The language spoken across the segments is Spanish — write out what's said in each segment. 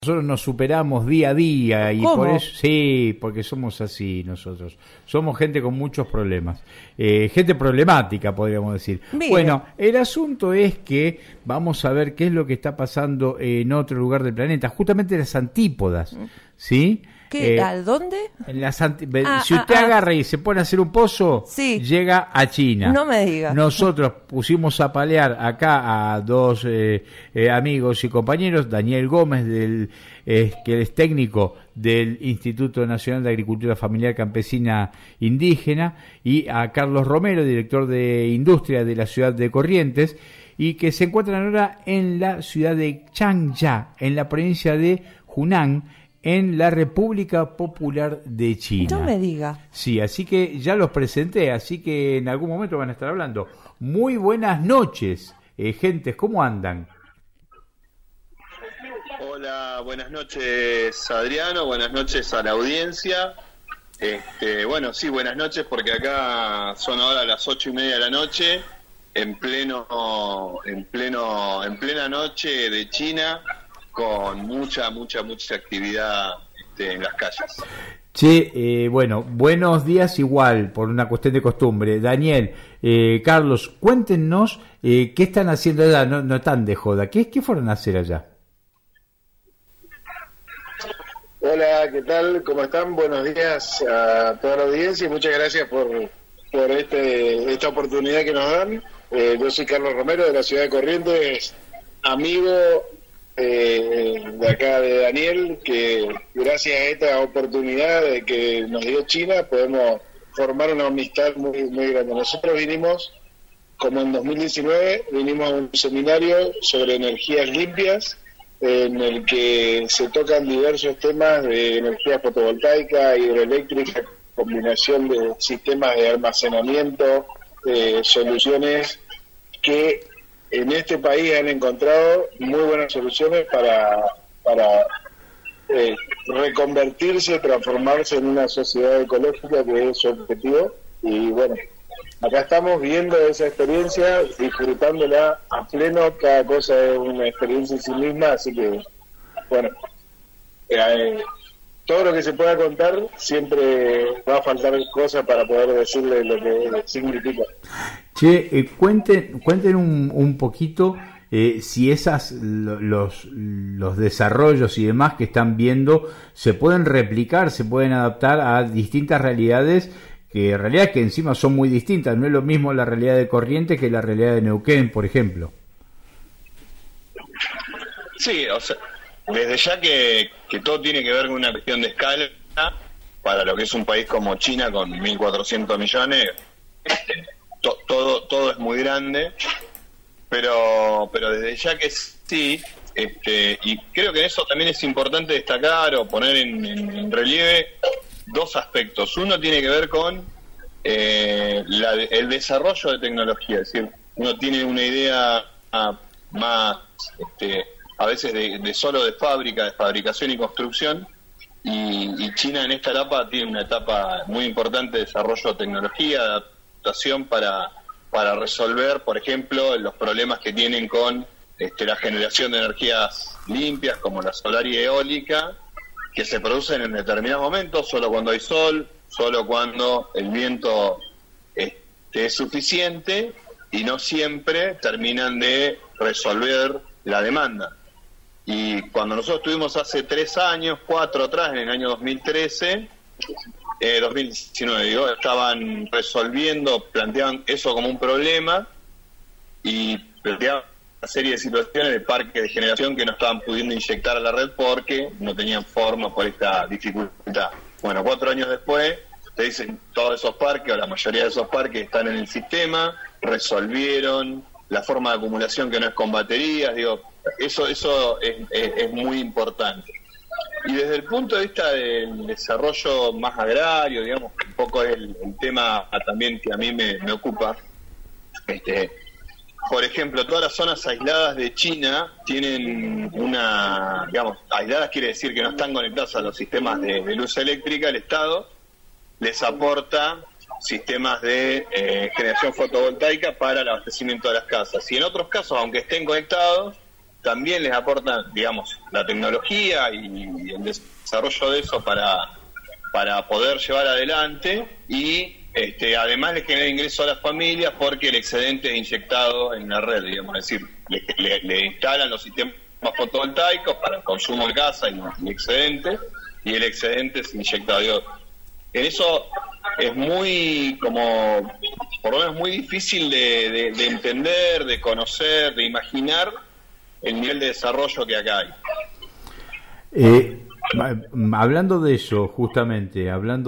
Nosotros nos superamos día a día y ¿Cómo? por eso, sí, porque somos así nosotros. Somos gente con muchos problemas, gente problemática, podríamos decir. Bien. Bueno, el asunto es que vamos a ver qué es lo que está pasando en otro lugar del planeta, justamente las antípodas, ¿sí? ¿Qué? ¿A dónde? En las si usted agarra y se pone a hacer un pozo, Sí. llega a China. No me diga. Nosotros pusimos a palear acá a dos amigos y compañeros, Daniel Gómez, que es técnico del Instituto Nacional de Agricultura Familiar Campesina Indígena, y a Carlos Romero, director de Industria de la ciudad de Corrientes, y que se encuentran ahora en la ciudad de Changjia, en la provincia de Hunan, en la República Popular de China. No me diga. Sí, así que ya los presenté, así que en algún momento van a estar hablando. Muy buenas noches, gentes, ¿cómo andan? Hola, buenas noches Adriano, buenas noches a la audiencia. Bueno, sí, buenas noches porque acá son ahora las 8:30 de la noche, en plena noche de China, con mucha actividad en las calles. Che, bueno, buenos días igual, por una cuestión de costumbre. Daniel, Carlos, cuéntenos qué están haciendo allá, no están de joda, ¿qué fueron a hacer allá? Hola, ¿qué tal? ¿Cómo están? Buenos días a toda la audiencia y muchas gracias por esta oportunidad que nos dan. Yo soy Carlos Romero de la ciudad de Corrientes, amigo de acá de Daniel, que gracias a esta oportunidad de que nos dio China podemos formar una amistad muy grande. Nosotros vinimos, como en 2019, vinimos a un seminario sobre energías limpias, en el que se tocan diversos temas de energía fotovoltaica, hidroeléctrica, combinación de sistemas de almacenamiento, soluciones que en este país han encontrado muy buenas soluciones para reconvertirse, transformarse en una sociedad ecológica, que es su objetivo. Y bueno, acá estamos viendo esa experiencia, disfrutándola a pleno. Cada cosa es una experiencia en sí misma, así que bueno, todo lo que se pueda contar, siempre va a faltar cosas para poder decirle lo que significa. Che, cuenten un poquito si los desarrollos y demás que están viendo se pueden replicar, se pueden adaptar a distintas realidades, que realidades que encima son muy distintas. No es lo mismo la realidad de Corrientes que la realidad de Neuquén, por ejemplo. Sí, o sea, desde ya que todo tiene que ver con una cuestión de escala, para lo que es un país como China con 1.400 millones, todo es muy grande, pero desde ya que sí, y creo que en eso también es importante destacar o poner en relieve dos aspectos. Uno tiene que ver con el desarrollo de tecnología, es decir, uno tiene una idea más a veces de solo de fabricación y construcción, y China en esta etapa tiene una etapa muy importante de desarrollo de tecnología, adaptación para resolver, por ejemplo, los problemas que tienen con la generación de energías limpias como la solar y eólica, que se producen en determinados momentos, solo cuando hay sol, solo cuando el viento es suficiente, y no siempre terminan de resolver la demanda. Y cuando nosotros estuvimos hace 4 atrás, en el año 2019, estaban planteaban eso como un problema y planteaban una serie de situaciones de parques de generación que no estaban pudiendo inyectar a la red porque no tenían forma por esta dificultad. Bueno, 4 años después, te dicen todos esos parques, o la mayoría de esos parques, están en el sistema, resolvieron la forma de acumulación que no es con baterías, eso es muy importante. Y desde el punto de vista del desarrollo más agrario, digamos, un poco es el tema también que a mí me ocupa. Por ejemplo, todas las zonas aisladas de China tienen aisladas quiere decir que no están conectadas a los sistemas de luz eléctrica. El Estado les aporta sistemas de generación fotovoltaica para el abastecimiento de las casas. Y en otros casos, aunque estén conectados, también les aportan, digamos, la tecnología y el desarrollo de eso para poder llevar adelante, y además le genera ingreso a las familias porque el excedente es inyectado en la red, digamos, es decir, le instalan los sistemas fotovoltaicos para el consumo de casa y excedente, y el excedente es inyectado. En eso es muy, por lo menos muy difícil de entender, de conocer, de imaginar el nivel de desarrollo que acá hay. Hablando de eso, justamente,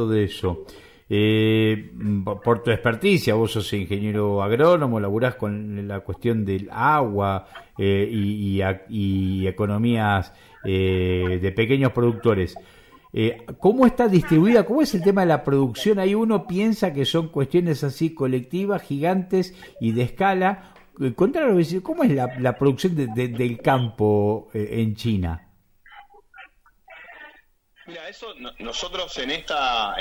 por tu experticia, vos sos ingeniero agrónomo, laburás con la cuestión del agua y economías de pequeños productores. ¿Cómo está distribuida? ¿Cómo es el tema de la producción? Ahí uno piensa que son cuestiones así colectivas, gigantes y de escala. Contanos, ¿cómo es la producción del campo en China? Mira, eso nosotros en esta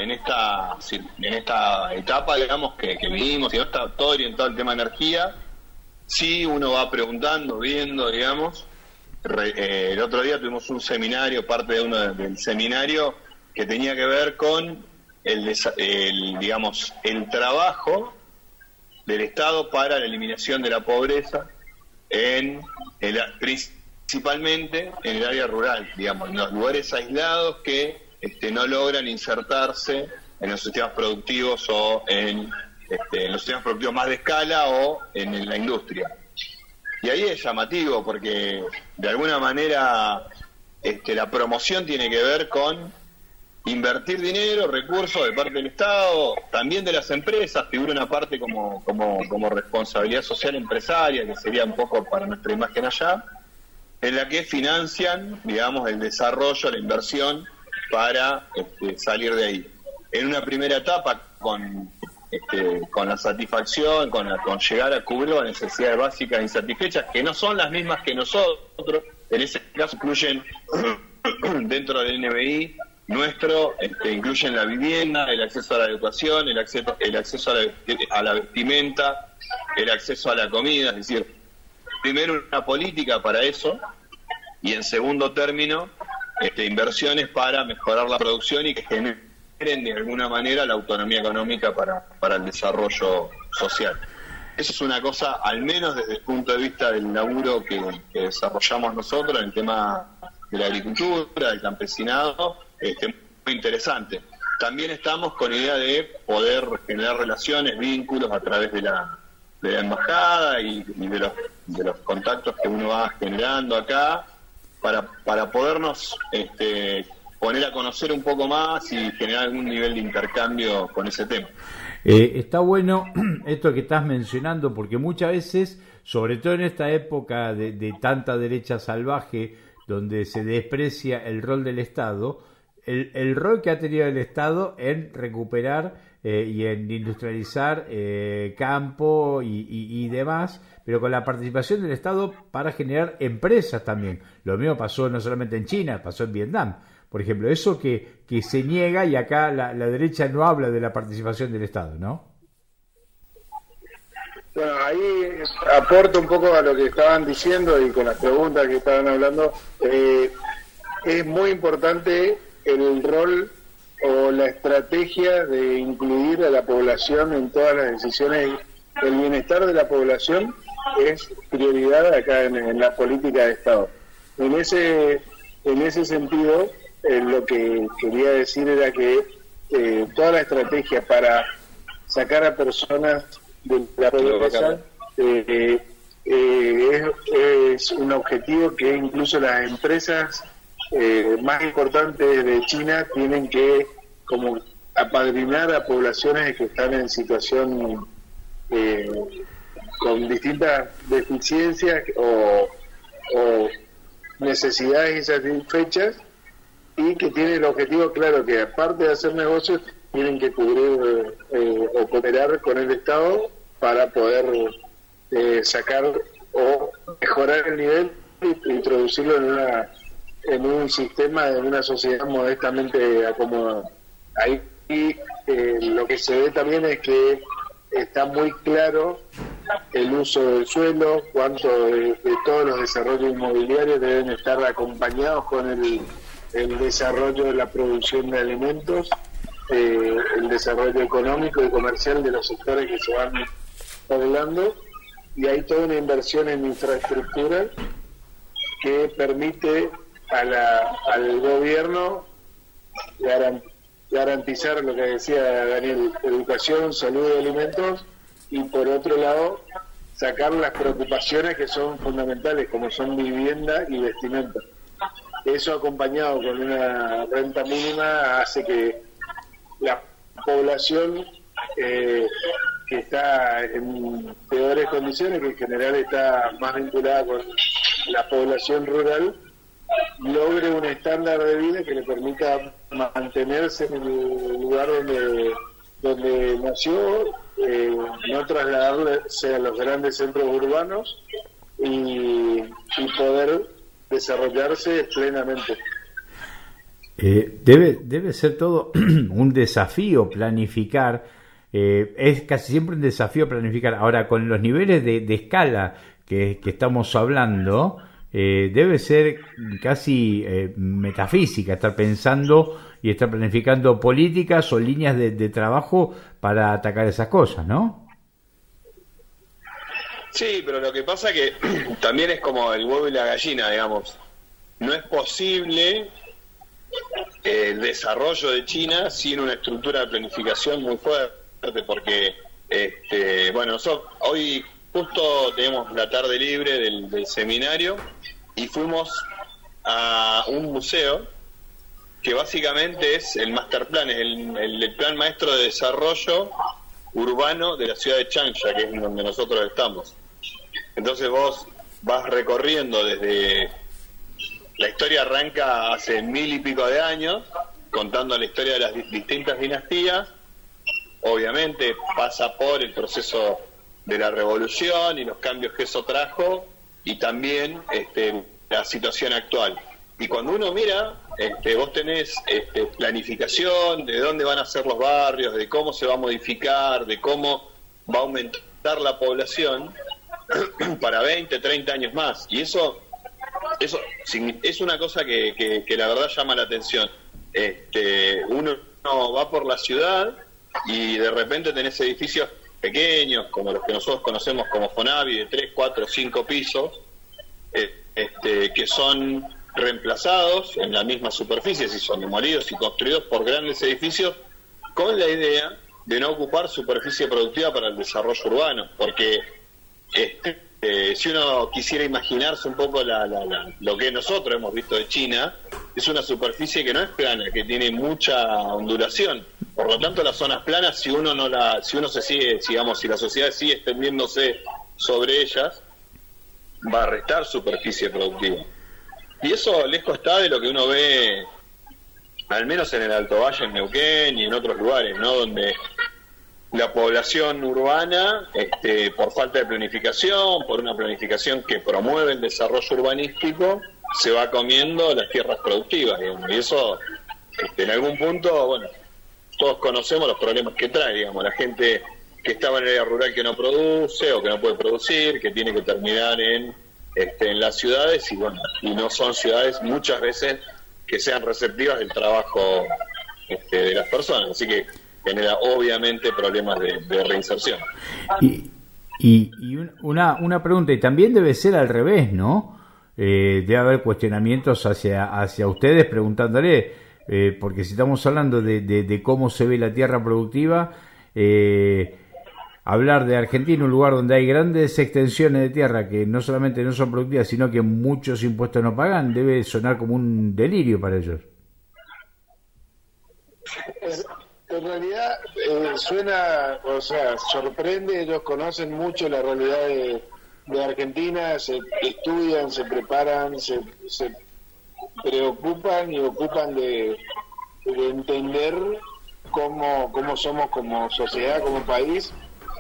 etapa, digamos, que vivimos, y no está todo orientado al tema energía, sí uno va preguntando, viendo, digamos. El otro día tuvimos un seminario, parte del seminario, que tenía que ver con el trabajo del Estado para la eliminación de la pobreza principalmente en el área rural, digamos, en los lugares aislados que no logran insertarse en los sistemas productivos o en los sistemas productivos más de escala o en la industria. Y ahí es llamativo porque de alguna manera la promoción tiene que ver con invertir dinero, recursos de parte del Estado, también de las empresas, figura una parte como responsabilidad social empresaria, que sería un poco para nuestra imagen allá, en la que financian, digamos, el desarrollo, la inversión para salir de ahí. En una primera etapa con la satisfacción, con llegar a cubrir las necesidades básicas insatisfechas, que no son las mismas que nosotros, en ese caso incluyen dentro del NBI nuestro, incluyen la vivienda, el acceso a la educación, el acceso a la vestimenta, el acceso a la comida, es decir, primero una política para eso, y en segundo término inversiones para mejorar la producción y que generen de alguna manera la autonomía económica para el desarrollo social. Eso es una cosa, al menos desde el punto de vista del laburo que desarrollamos nosotros en el tema de la agricultura, del campesinado, muy interesante. También estamos con la idea de poder generar relaciones, vínculos a través de la embajada y de los contactos que uno va generando acá para podernos poner a conocer un poco más y generar algún nivel de intercambio con ese tema. Está bueno esto que estás mencionando, porque muchas veces, sobre todo en esta época de tanta derecha salvaje, donde se desprecia el rol del Estado, el rol que ha tenido el Estado en recuperar y en industrializar campo y demás, pero con la participación del Estado para generar empresas también. Lo mismo pasó no solamente en China, pasó en Vietnam. Por ejemplo, eso que se niega, y acá la derecha no habla de la participación del Estado, ¿no? Bueno, ahí aporto un poco a lo que estaban diciendo y con las preguntas que estaban hablando. Es muy importante el rol o la estrategia de incluir a la población en todas las decisiones. El bienestar de la población es prioridad acá en la política de Estado. En ese sentido, lo que quería decir era que toda la estrategia para sacar a personas de la pobreza es un objetivo que incluso las empresas más importantes de China tienen que como apadrinar a poblaciones que están en situación con distintas deficiencias o necesidades insatisfechas, y que tienen el objetivo claro que aparte de hacer negocios tienen que cubrir o cooperar con el Estado para poder sacar o mejorar el nivel e introducirlo en un sistema, en una sociedad modestamente acomodada. Ahí lo que se ve también es que está muy claro el uso del suelo, cuánto de todos los desarrollos inmobiliarios deben estar acompañados con el desarrollo de la producción de alimentos, el desarrollo económico y comercial de los sectores que se van poblando, y hay toda una inversión en infraestructura que permite al gobierno garantizar lo que decía Daniel, educación, salud y alimentos, y por otro lado sacar las preocupaciones que son fundamentales, como son vivienda y vestimenta. Eso acompañado con una renta mínima hace que la población que está en peores condiciones, que en general está más vinculada con la población rural, logre un estándar de vida que le permita mantenerse en el lugar donde nació, no trasladarse a los grandes centros urbanos y poder desarrollarse plenamente. Debe ser todo un desafío planificar, es casi siempre un desafío planificar. Ahora, con los niveles de escala que estamos hablando, debe ser casi metafísica estar pensando y estar planificando políticas o líneas de trabajo para atacar esas cosas, ¿no? Sí, pero lo que pasa que también es como el huevo y la gallina, digamos. No es posible el desarrollo de China sin una estructura de planificación muy fuerte, porque bueno, hoy justo tenemos la tarde libre del seminario y fuimos a un museo que básicamente es el master plan, es el plan maestro de desarrollo urbano de la ciudad de Changsha, que es donde nosotros estamos. Entonces vos vas recorriendo desde... La historia arranca hace 1000 y pico de años, contando la historia de las distintas dinastías. Obviamente pasa por el proceso de la revolución y los cambios que eso trajo, y también la situación actual. Y cuando uno mira, vos tenés planificación de dónde van a ser los barrios, de cómo se va a modificar, de cómo va a aumentar la población para 20, 30 años más. Y eso es una cosa que la verdad llama la atención. Uno va por la ciudad y de repente tenés edificios pequeños, como los que nosotros conocemos como Fonavi, de 3, 4, 5 pisos, que son reemplazados en la misma superficie, si son demolidos y construidos por grandes edificios, con la idea de no ocupar superficie productiva para el desarrollo urbano, porque si uno quisiera imaginarse un poco lo que nosotros hemos visto de China, es una superficie que no es plana, que tiene mucha ondulación. Por lo tanto, las zonas planas, si uno se sigue, digamos, si la sociedad sigue extendiéndose sobre ellas, va a restar superficie productiva. Y eso lejos está de lo que uno ve, al menos en el Alto Valle, en Neuquén y en otros lugares, ¿no? Donde la población urbana, por falta de planificación, por una planificación que promueve el desarrollo urbanístico, se va comiendo las tierras productivas, digamos. Y eso, en algún punto, bueno, todos conocemos los problemas que trae, digamos, la gente que estaba en el área rural que no produce o que no puede producir, que tiene que terminar en las ciudades, y bueno, y no son ciudades muchas veces que sean receptivas del trabajo de las personas, así que genera obviamente problemas de reinserción. Y una pregunta, y también debe ser al revés, ¿no? Debe haber cuestionamientos hacia ustedes preguntándole, porque si estamos hablando de cómo se ve la tierra productiva, hablar de Argentina, un lugar donde hay grandes extensiones de tierra que no solamente no son productivas, sino que muchos impuestos no pagan, debe sonar como un delirio para ellos. En realidad suena, o sea, sorprende. Ellos conocen mucho la realidad de Argentina, se estudian, se preparan, se preocupan y ocupan de entender cómo somos como sociedad, como país,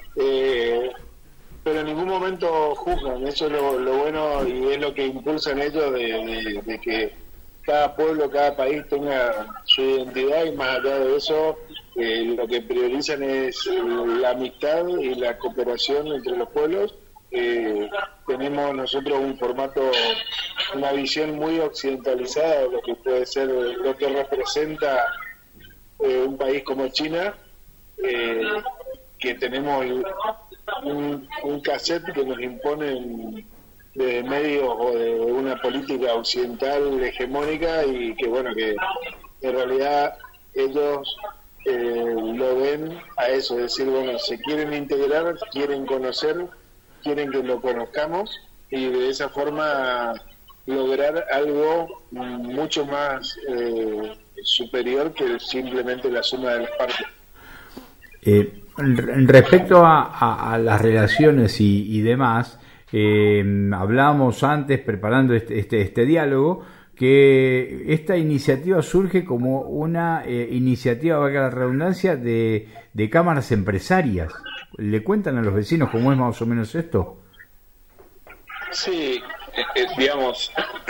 pero en ningún momento juzgan. Eso es lo bueno y es lo que impulsan ellos de que cada pueblo, cada país tenga su identidad, y más allá de eso, lo que priorizan es la amistad y la cooperación entre los pueblos. Tenemos nosotros un formato, una visión muy occidentalizada de lo que puede ser, lo que representa un país como China, que tenemos un cassette que nos imponen de medios o de una política occidental hegemónica, y que bueno, que en realidad ellos lo ven a eso, es decir, bueno, se quieren integrar, quieren conocer, quieren que lo conozcamos, y de esa forma lograr algo mucho más superior que simplemente la suma de las partes. Respecto a las relaciones y demás, hablábamos antes, preparando este diálogo, que esta iniciativa surge como una iniciativa, valga la redundancia, de cámaras empresarias. ¿Le cuentan a los vecinos cómo es más o menos esto? Sí, digamos,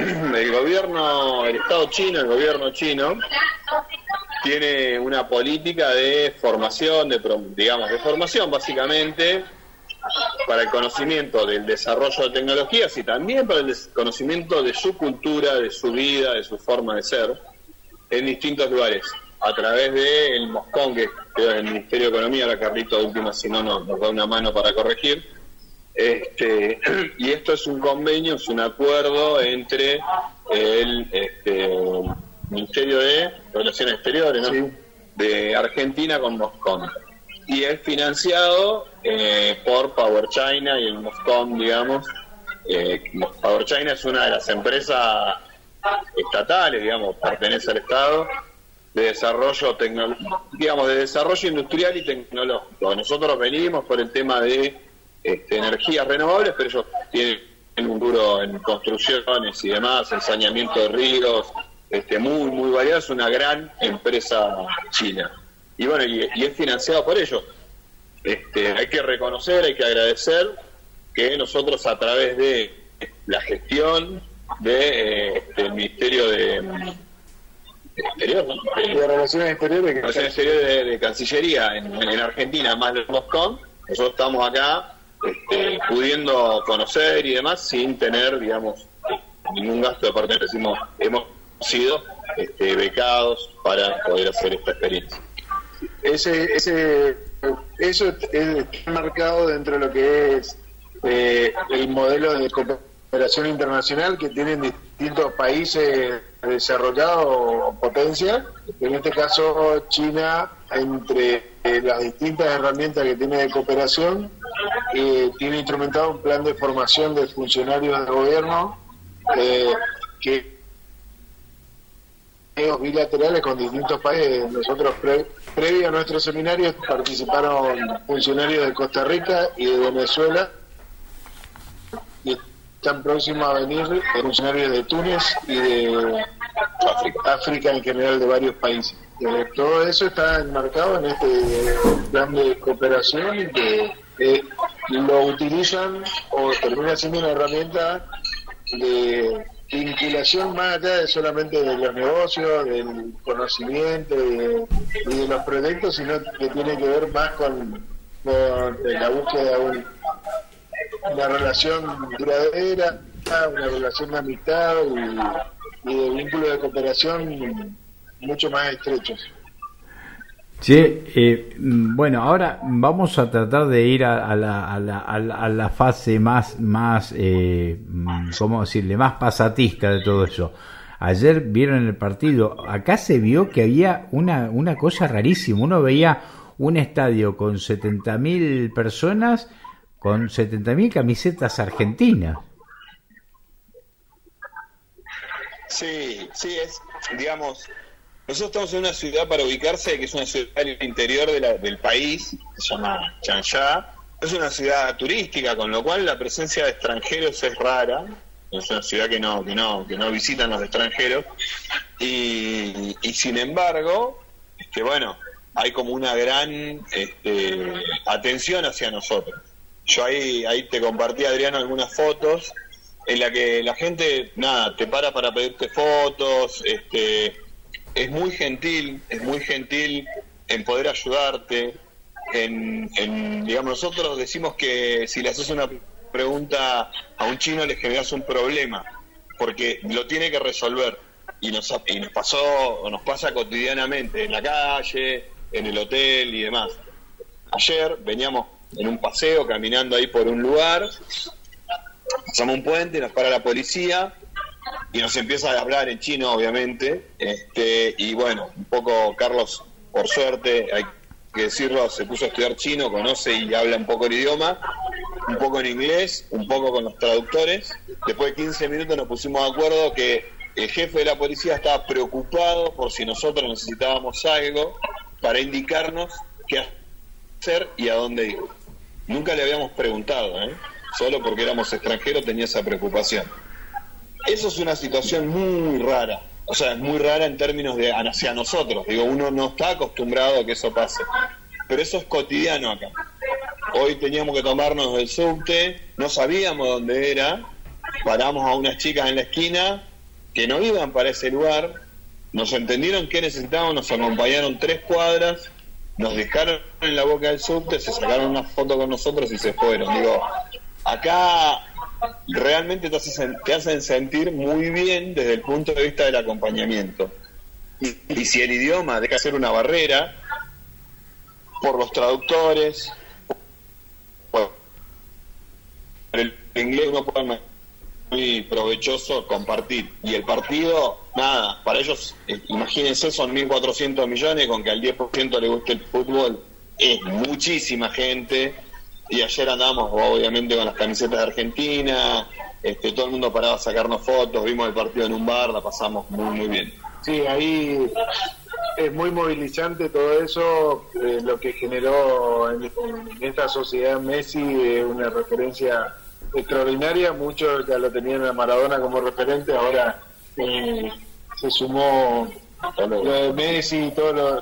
el Estado chino, el gobierno chino, tiene una política de formación, de formación básicamente, para el conocimiento del desarrollo de tecnologías y también para el conocimiento de su cultura, de su vida, de su forma de ser, en distintos lugares, a través del MOSCON, que es el Ministerio de Economía. Ahora Carlito de última, si no, nos da una mano para corregir. Y esto es un convenio, es un acuerdo entre el Ministerio de Relaciones Exteriores, ¿no? Sí, de Argentina con MOSCON, y es financiado por Power China y el MOSCON, digamos. Power China es una de las empresas estatales, digamos, pertenece al Estado, de desarrollo de desarrollo industrial y tecnológico. Nosotros venimos por el tema de energías renovables, pero ellos tienen un duro en construcciones y demás, en saneamiento de ríos, muy, muy variado. Es una gran empresa china. Y bueno, y es financiado por ellos. Hay que reconocer, hay que agradecer que nosotros, a través de la gestión del Ministerio de Exterior, ¿no? De Relaciones Exteriores de Cancillería en Argentina, más del MOSCON, nosotros estamos acá pudiendo conocer y demás sin tener, digamos, ningún gasto de parte. Hemos sido becados para poder hacer esta experiencia. Eso está marcado dentro de lo que es el modelo de cooperación internacional que tienen distintos países desarrollados o potencia. En este caso, China, entre las distintas herramientas que tiene de cooperación, tiene instrumentado un plan de formación de funcionarios del gobierno que bilaterales con distintos países. Nosotros previo a nuestro seminario participaron funcionarios de Costa Rica y de Venezuela, y están próximos a venir funcionarios de Túnez y de África en general, de varios países. Todo eso está enmarcado en este plan de cooperación, y que lo utilizan o termina siendo una herramienta de vinculación más allá de solamente de los negocios, del conocimiento y de los proyectos, sino que tiene que ver más con la búsqueda de una relación duradera, una relación de amistad y de vínculo de cooperación mucho más estrechos. Sí, bueno, ahora vamos a tratar de ir a la fase más ¿cómo decirle?, más pasatista de todo eso. Ayer vieron el partido, acá se vio que había una cosa rarísima. Uno veía un estadio con 70.000 personas, con 70.000 camisetas argentinas. Sí, digamos, nosotros estamos en una ciudad, para ubicarse, que es una ciudad del interior del país, se llama Changsha. Es una ciudad turística, con lo cual la presencia de extranjeros es rara. Es una ciudad que no visitan los extranjeros. Y sin embargo, bueno, hay como una gran atención hacia nosotros. Yo ahí te compartí, Adriano, algunas fotos en la que la gente, nada, te para pedirte fotos, es muy gentil en poder ayudarte, digamos, nosotros decimos que si le haces una pregunta a un chino le generas un problema, porque lo tiene que resolver, y nos pasa cotidianamente, en la calle, en el hotel y demás. Ayer veníamos en un paseo, caminando ahí por un lugar, pasamos un puente, nos para la policía y nos empieza a hablar en chino, obviamente, y bueno, un poco Carlos, por suerte, hay que decirlo, se puso a estudiar chino, conoce y habla un poco el idioma, un poco en inglés, un poco con los traductores. Después de 15 minutos nos pusimos de acuerdo que el jefe de la policía estaba preocupado por si nosotros necesitábamos algo para indicarnos qué hacer y a dónde ir. Nunca le habíamos preguntado, solo porque éramos extranjeros tenía esa preocupación. Eso es una situación muy rara, o sea, es muy rara en términos de hacia nosotros, digo, uno no está acostumbrado a que eso pase, pero eso es cotidiano acá. Hoy teníamos que tomarnos el subte, no sabíamos dónde era, paramos a unas chicas en la esquina que no iban para ese lugar, nos entendieron qué necesitábamos, nos acompañaron 3 cuadras, nos dejaron en la boca del subte, se sacaron una foto con nosotros y se fueron. Digo, acá realmente te hacen sentir muy bien desde el punto de vista del acompañamiento. Y si el idioma deja de ser una barrera, por los traductores, por el inglés uno puede muy provechoso compartir. Y el partido, nada, para ellos, imagínense, son 1.400 millones, con que al 10% le guste el fútbol, es muchísima gente. Y ayer andamos, obviamente, con las camisetas de Argentina, todo el mundo paraba a sacarnos fotos, vimos el partido en un bar, la pasamos muy, muy bien. Sí, ahí es muy movilizante todo eso, lo que generó en esta sociedad Messi, una referencia extraordinaria. Muchos ya lo tenían a Maradona como referente, ahora se sumó lo de Messi y todo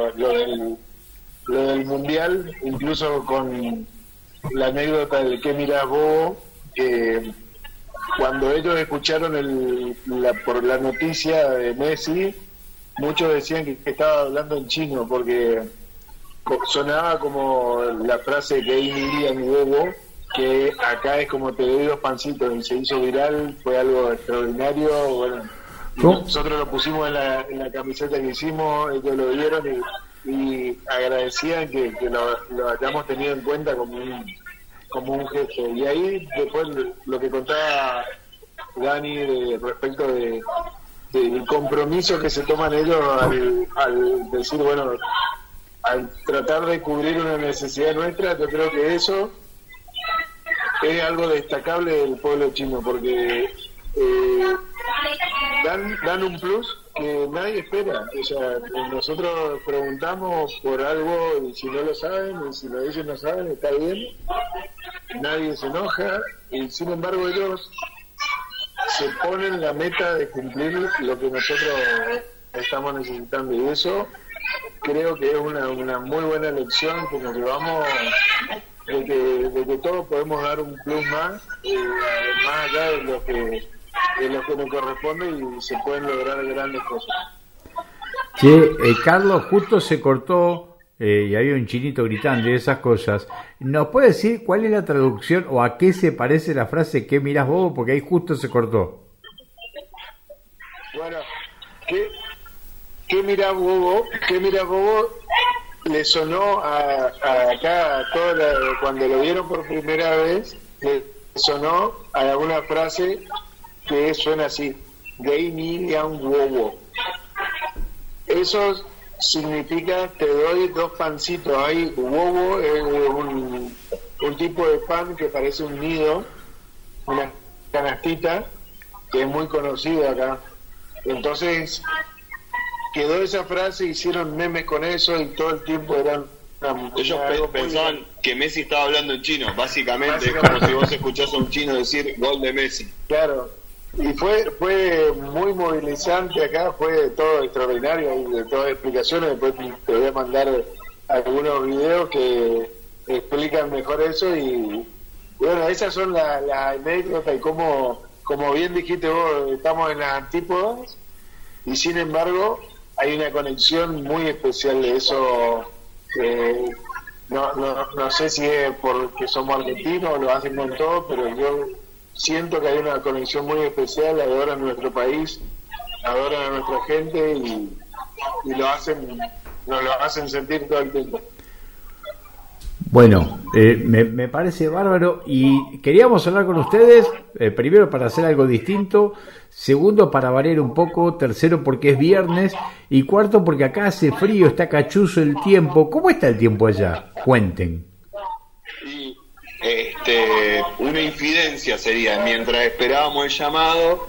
lo del Mundial, incluso con la anécdota del que mirás vos, cuando ellos escucharon por la noticia de Messi, muchos decían que estaba hablando en chino, porque sonaba como la frase que iría mi bobo, que acá es como te doy 2 pancitos, y se hizo viral, fue algo extraordinario. Bueno, nosotros lo pusimos en la camiseta que hicimos, ellos lo vieron y agradecían que lo hayamos tenido en cuenta como un gesto. Y ahí después lo que contaba Dani respecto del compromiso que se toman ellos al decir, bueno, al tratar de cubrir una necesidad nuestra, yo creo que eso es algo destacable del pueblo chino, porque dan un plus que nadie espera. O sea, nosotros preguntamos por algo y si no lo saben, y si lo dicen no saben, está bien, nadie se enoja, y sin embargo ellos se ponen la meta de cumplir lo que nosotros estamos necesitando, y eso creo que es una muy buena lección que nos llevamos, de que todos podemos dar un plus más allá de lo que nos corresponde, y se pueden lograr grandes cosas. Che, Carlos, justo se cortó y había un chinito gritando y esas cosas. ¿Nos puede decir cuál es la traducción o a qué se parece la frase "¿qué mirás bobo"? Porque ahí justo se cortó. Bueno, ¿qué mirás bobo? ¿Qué mirás bobo? Le sonó acá a cuando lo vieron por primera vez, le sonó a una frase que suena así: "Gay Milian Wowo". Eso significa te doy 2 pancitos. Ahí wowo es un tipo de pan que parece un nido, una canastita, que es muy conocido acá. Entonces quedó esa frase, hicieron memes con eso y todo el tiempo eran... Ellos pensaban que Messi estaba hablando en chino, básicamente es como si vos escuchás a un chino decir "gol de Messi". Claro, y fue muy movilizante acá, fue todo extraordinario, y de todas las explicaciones. Después te voy a mandar algunos videos que explican mejor eso, y bueno, esas son las anécdotas y cómo como bien dijiste vos, estamos en las antípodas y sin embargo hay una conexión muy especial de eso. No sé si es porque somos argentinos o lo hacen con todo, pero yo siento que hay una conexión muy especial, adoran nuestro país, adoran a nuestra gente y nos lo hacen sentir todo el tiempo. Bueno, me parece bárbaro y queríamos hablar con ustedes, primero para hacer algo distinto, segundo para variar un poco, tercero porque es viernes y cuarto porque acá hace frío, está cachuzo el tiempo. ¿Cómo está el tiempo allá? Cuenten. Y una infidencia sería, mientras esperábamos el llamado,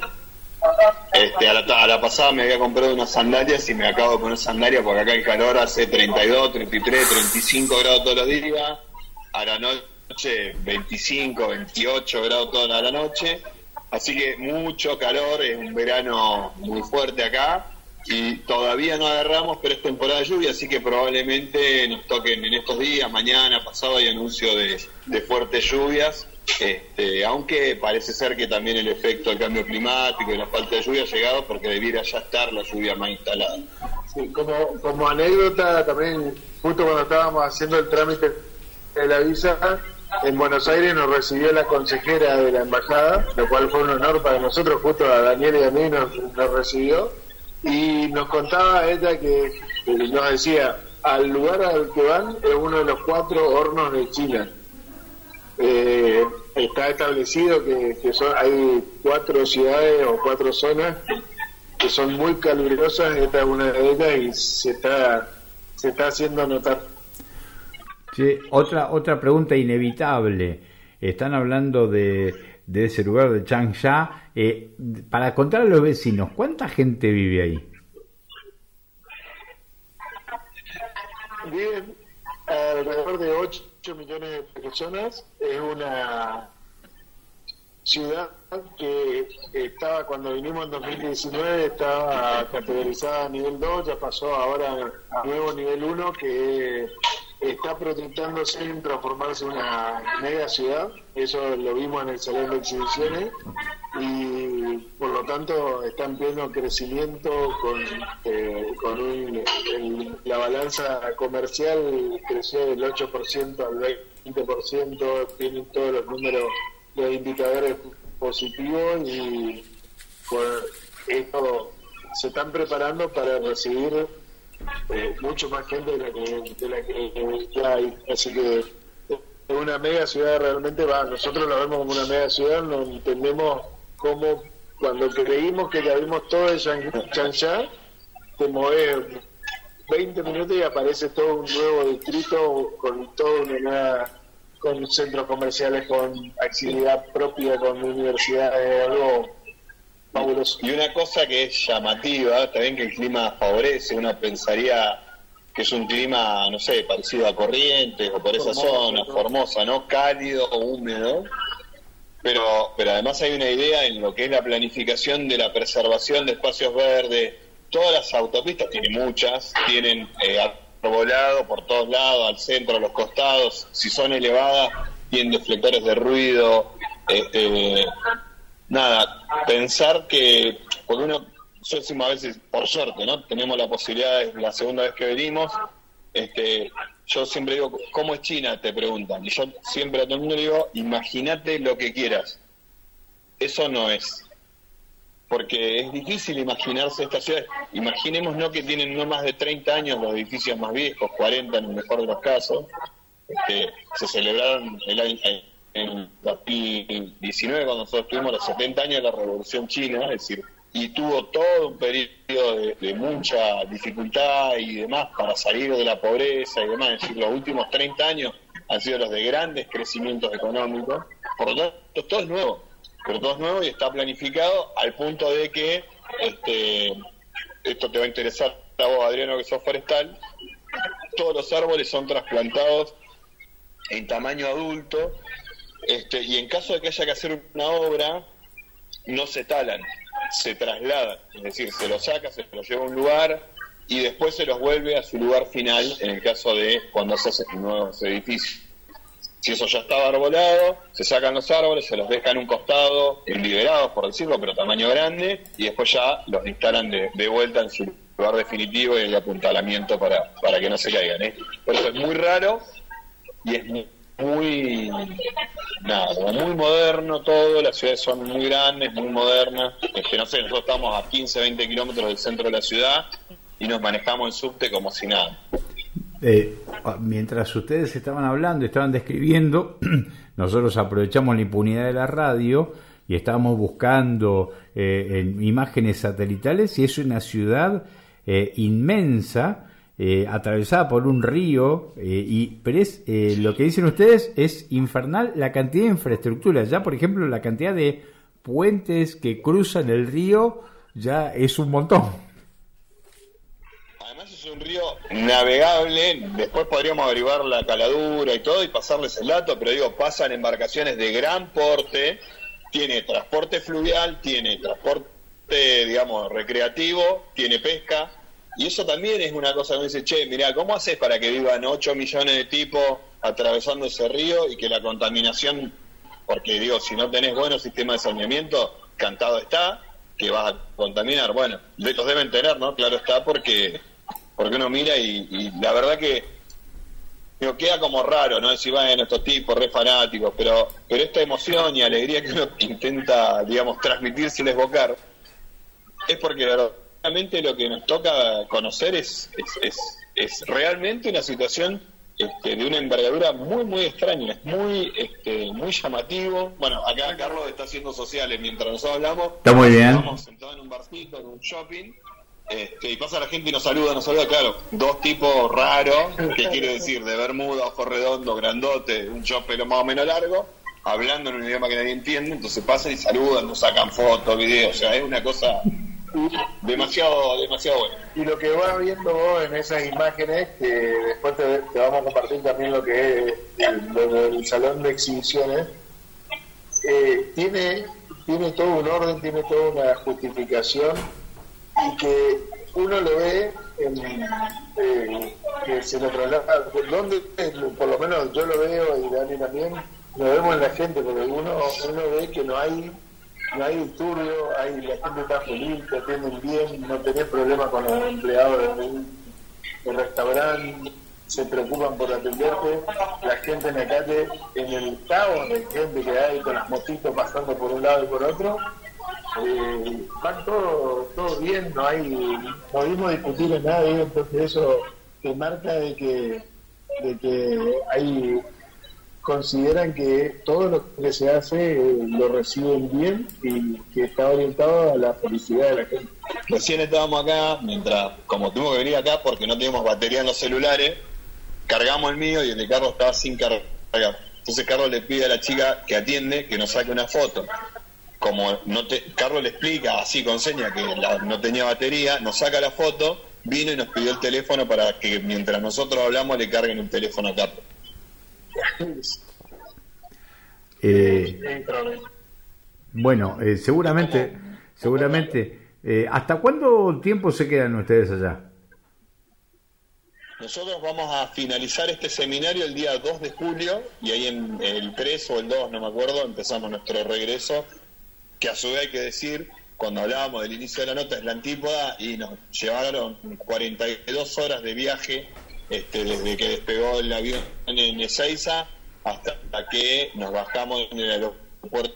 a la pasada me había comprado unas sandalias y me acabo de poner sandalias porque acá el calor hace 32, 33, 35 grados todos los días, a la noche 25, 28 grados toda la noche, así que mucho calor, es un verano muy fuerte acá y todavía no agarramos, pero es temporada de lluvia, así que probablemente nos toquen en estos días, mañana, pasado hay anuncio de fuertes lluvias. Aunque parece ser que también el efecto del cambio climático y la falta de lluvia ha llegado porque debiera ya estar la lluvia más instalada. Sí, como anécdota también, justo cuando estábamos haciendo el trámite de la visa, en Buenos Aires nos recibió la consejera de la embajada, lo cual fue un honor para nosotros, justo a Daniel y a mí nos recibió, y nos contaba ella que nos decía, al lugar al que van es uno de los 4 hornos de China. Está establecido que hay 4 ciudades o 4 zonas que son muy calurosas, esta es una de ellas y se está haciendo notar. Sí, otra pregunta inevitable, están hablando de ese lugar de Changsha, para contar a los vecinos, ¿cuánta gente vive ahí? Viven alrededor de 8 millones de personas, es una ciudad que estaba, cuando vinimos en 2019, estaba categorizada a nivel 2, ya pasó ahora a nuevo nivel 1, que está proyectándose en transformarse en una mega ciudad, eso lo vimos en el Salón de Exhibiciones, y por lo tanto está en pleno crecimiento la balanza comercial creció del 8% al 20%, tienen todos los números, los indicadores positivos y por esto se están preparando para recibir mucho más gente de la que ya hay, así que es una mega ciudad realmente, nosotros lo vemos como una mega ciudad, no entendemos cómo cuando creímos que ya vimos todo de Changsha, te mueves 20 minutos y aparece todo un nuevo distrito con con centros comerciales, con actividad propia, con universidades, algo fabuloso. Y una cosa que es llamativa, también que el clima favorece, uno pensaría que es un clima, no sé, parecido a Corrientes o por esa zona, Formosa, ¿no? Cálido o húmedo. Pero además hay una idea en lo que es la planificación de la preservación de espacios verdes. Todas las autopistas, tienen muchas, tienen arbolado por todos lados, al centro, a los costados. Si son elevadas, tienen deflectores de ruido. Pensar que, porque yo decimos a veces, por suerte, ¿no? Tenemos la posibilidad, es la segunda vez que venimos. Yo siempre digo, ¿cómo es China? Te preguntan. Y yo siempre a todo el mundo le digo, imagínate lo que quieras. Eso no es. Porque es difícil imaginarse estas ciudades. Imaginemos no que tienen no más de 30 años los edificios más viejos, 40 en el mejor de los casos. Se celebraron en 2019 cuando nosotros tuvimos los 70 años de la Revolución China, es decir, y tuvo todo un periodo de mucha dificultad y demás para salir de la pobreza y demás, es decir, los últimos 30 años han sido los de grandes crecimientos económicos, por lo tanto todo es nuevo, pero todo es nuevo y está planificado al punto de que, esto te va a interesar a vos, Adriano, que sos forestal, todos los árboles son trasplantados en tamaño adulto, y en caso de que haya que hacer una obra, no se talan, se trasladan, es decir, se los saca, se los lleva a un lugar y después se los vuelve a su lugar final en el caso de cuando se hacen nuevos edificios. Si eso ya estaba arbolado, se sacan los árboles, se los deja en un costado, liberados por decirlo, pero tamaño grande, y después ya los instalan de vuelta en su lugar definitivo y el apuntalamiento para que no se caigan, ¿eh? Por eso es muy raro y es muy moderno todo, las ciudades son muy grandes, muy modernas, no sé, nosotros estamos a 15, 20 kilómetros del centro de la ciudad y nos manejamos en subte como si nada. Mientras ustedes estaban hablando, estaban describiendo, nosotros aprovechamos la impunidad de la radio y estábamos buscando en imágenes satelitales, y es una ciudad inmensa, atravesada por un río, pero lo que dicen ustedes es infernal la cantidad de infraestructura. Ya, por ejemplo, la cantidad de puentes que cruzan el río ya es un montón. Además es un río navegable, después podríamos averiguar la caladura y todo y pasarles el dato, pero digo, pasan embarcaciones de gran porte, tiene transporte fluvial, tiene transporte, digamos, recreativo, tiene pesca, y eso también es una cosa que me dice, che, mirá, ¿cómo haces para que vivan 8 millones de tipos atravesando ese río y que la contaminación, porque digo, si no tenés buenos sistemas de saneamiento, cantado está, que vas a contaminar? Bueno, los deben tener, ¿no? Claro está, porque uno mira y la verdad que digo, queda como raro, ¿no? Decir, bueno, estos tipos re fanáticos, pero esta emoción y alegría que uno intenta, digamos, transmitirse, evocar, es porque verdaderamente lo que nos toca conocer es realmente una situación de una envergadura muy, muy extraña, es muy llamativo. Bueno, acá Carlos está haciendo sociales mientras nosotros hablamos. Está muy bien. Estamos sentados en un barcito, en un shopping, y pasa la gente y nos saluda, claro, dos tipos raros, que quiere decir de bermuda, ojo redondo, grandote, un short pelo más o menos largo, hablando en un idioma que nadie entiende, entonces pasan y saludan, nos sacan fotos, videos, o sea, es una cosa demasiado buena. Y lo que vas viendo vos en esas imágenes, que después te vamos a compartir también lo que es el salón de exhibiciones, tiene todo un orden, tiene toda una justificación, y que uno lo ve que se lo traslada, donde por lo menos yo lo veo y Dani también, lo vemos en la gente, porque uno ve que no hay disturbio, la gente está feliz, te atienden bien, no tenés problema con los empleados del restaurante, se preocupan por atenderte, la gente en la calle, en el caos de gente que hay con las motitos pasando por un lado y por otro, van todo bien, no pudimos discutir en nadie, entonces eso te marca de que hay, consideran que todo lo que se hace lo reciben bien y que está orientado a la felicidad de la gente. Recién estábamos acá, como tuvimos que venir acá porque no teníamos batería en los celulares, cargamos el mío y el de Carlos estaba sin cargar. Entonces Carlos le pide a la chica que atiende que nos saque una foto. Como Carlos le explica así con señas que no tenía batería, nos saca la foto, vino y nos pidió el teléfono para que mientras nosotros hablamos le carguen el teléfono a Carlos. Bueno, seguramente, ¿hasta cuánto tiempo se quedan ustedes allá? Nosotros vamos a finalizar este seminario el día 2 de julio y ahí en el 3 o el 2, no me acuerdo, empezamos nuestro regreso, que a su vez hay que decir, cuando hablábamos del inicio de la nota, es la antípoda, y nos llevaron 42 horas de viaje desde que despegó el avión en Ezeiza hasta que nos bajamos en el aeropuerto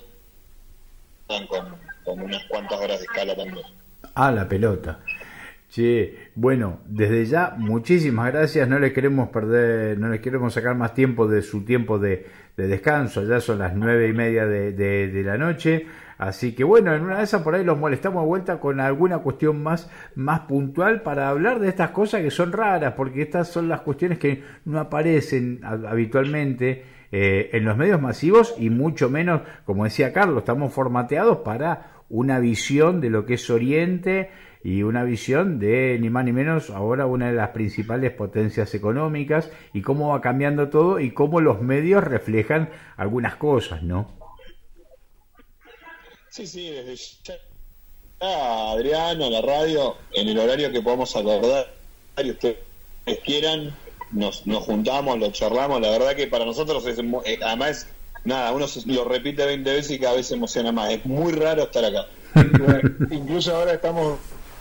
con unas cuantas horas de escala también. La pelota. Che, bueno, desde ya muchísimas gracias, no les queremos sacar más tiempo de su tiempo de descanso, ya son las 9:30 de la noche, así que bueno, en una de esas por ahí los molestamos de vuelta con alguna cuestión más puntual para hablar de estas cosas que son raras, porque estas son las cuestiones que no aparecen habitualmente en los medios masivos, y mucho menos, como decía Carlos, estamos formateados para una visión de lo que es Oriente y una visión de ni más ni menos ahora una de las principales potencias económicas, y cómo va cambiando todo y cómo los medios reflejan algunas cosas, ¿no? Sí, desde ya, Adriano, la radio, en el horario que podamos acordar y ustedes quieran, nos juntamos, lo charlamos. La verdad que para nosotros además, nada, uno lo repite 20 veces y cada vez se emociona más. Es muy raro estar acá. Incluso ahora estamos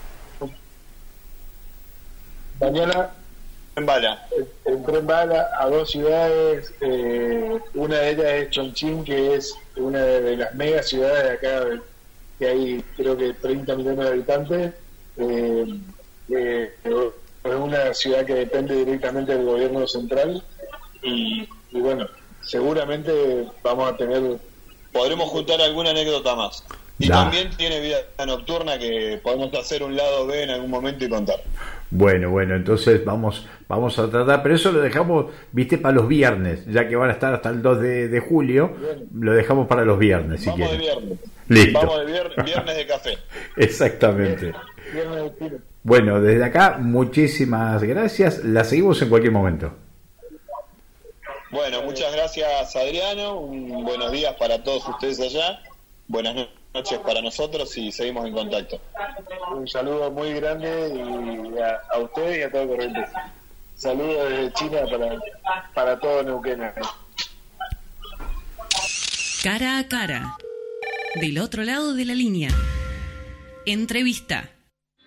mañana en tren bala a 2 ciudades. Una de ellas es Chongqing, que es una de las mega ciudades de acá, que hay creo que 30 millones de habitantes. Es una ciudad que depende directamente del gobierno central y bueno, seguramente vamos a podremos juntar alguna anécdota más. Y también tiene vida nocturna que podemos hacer un lado B en algún momento y contar. Bueno, entonces vamos a tratar, pero eso lo dejamos, viste, para los viernes, ya que van a estar hasta el 2 de julio, lo dejamos para los viernes, si quieren. Vamos de viernes. Listo. Vamos de viernes de café. Exactamente. Viernes de tiro. Bueno, desde acá, muchísimas gracias, la seguimos en cualquier momento. Bueno, muchas gracias, Adriano, buenos días para todos ustedes allá, buenas noches para nosotros y seguimos en contacto. Un saludo muy grande y a ustedes y a todo Corrientes. Saludos desde China para todo Neuquén. Cara a cara, del otro lado de la línea. Entrevista.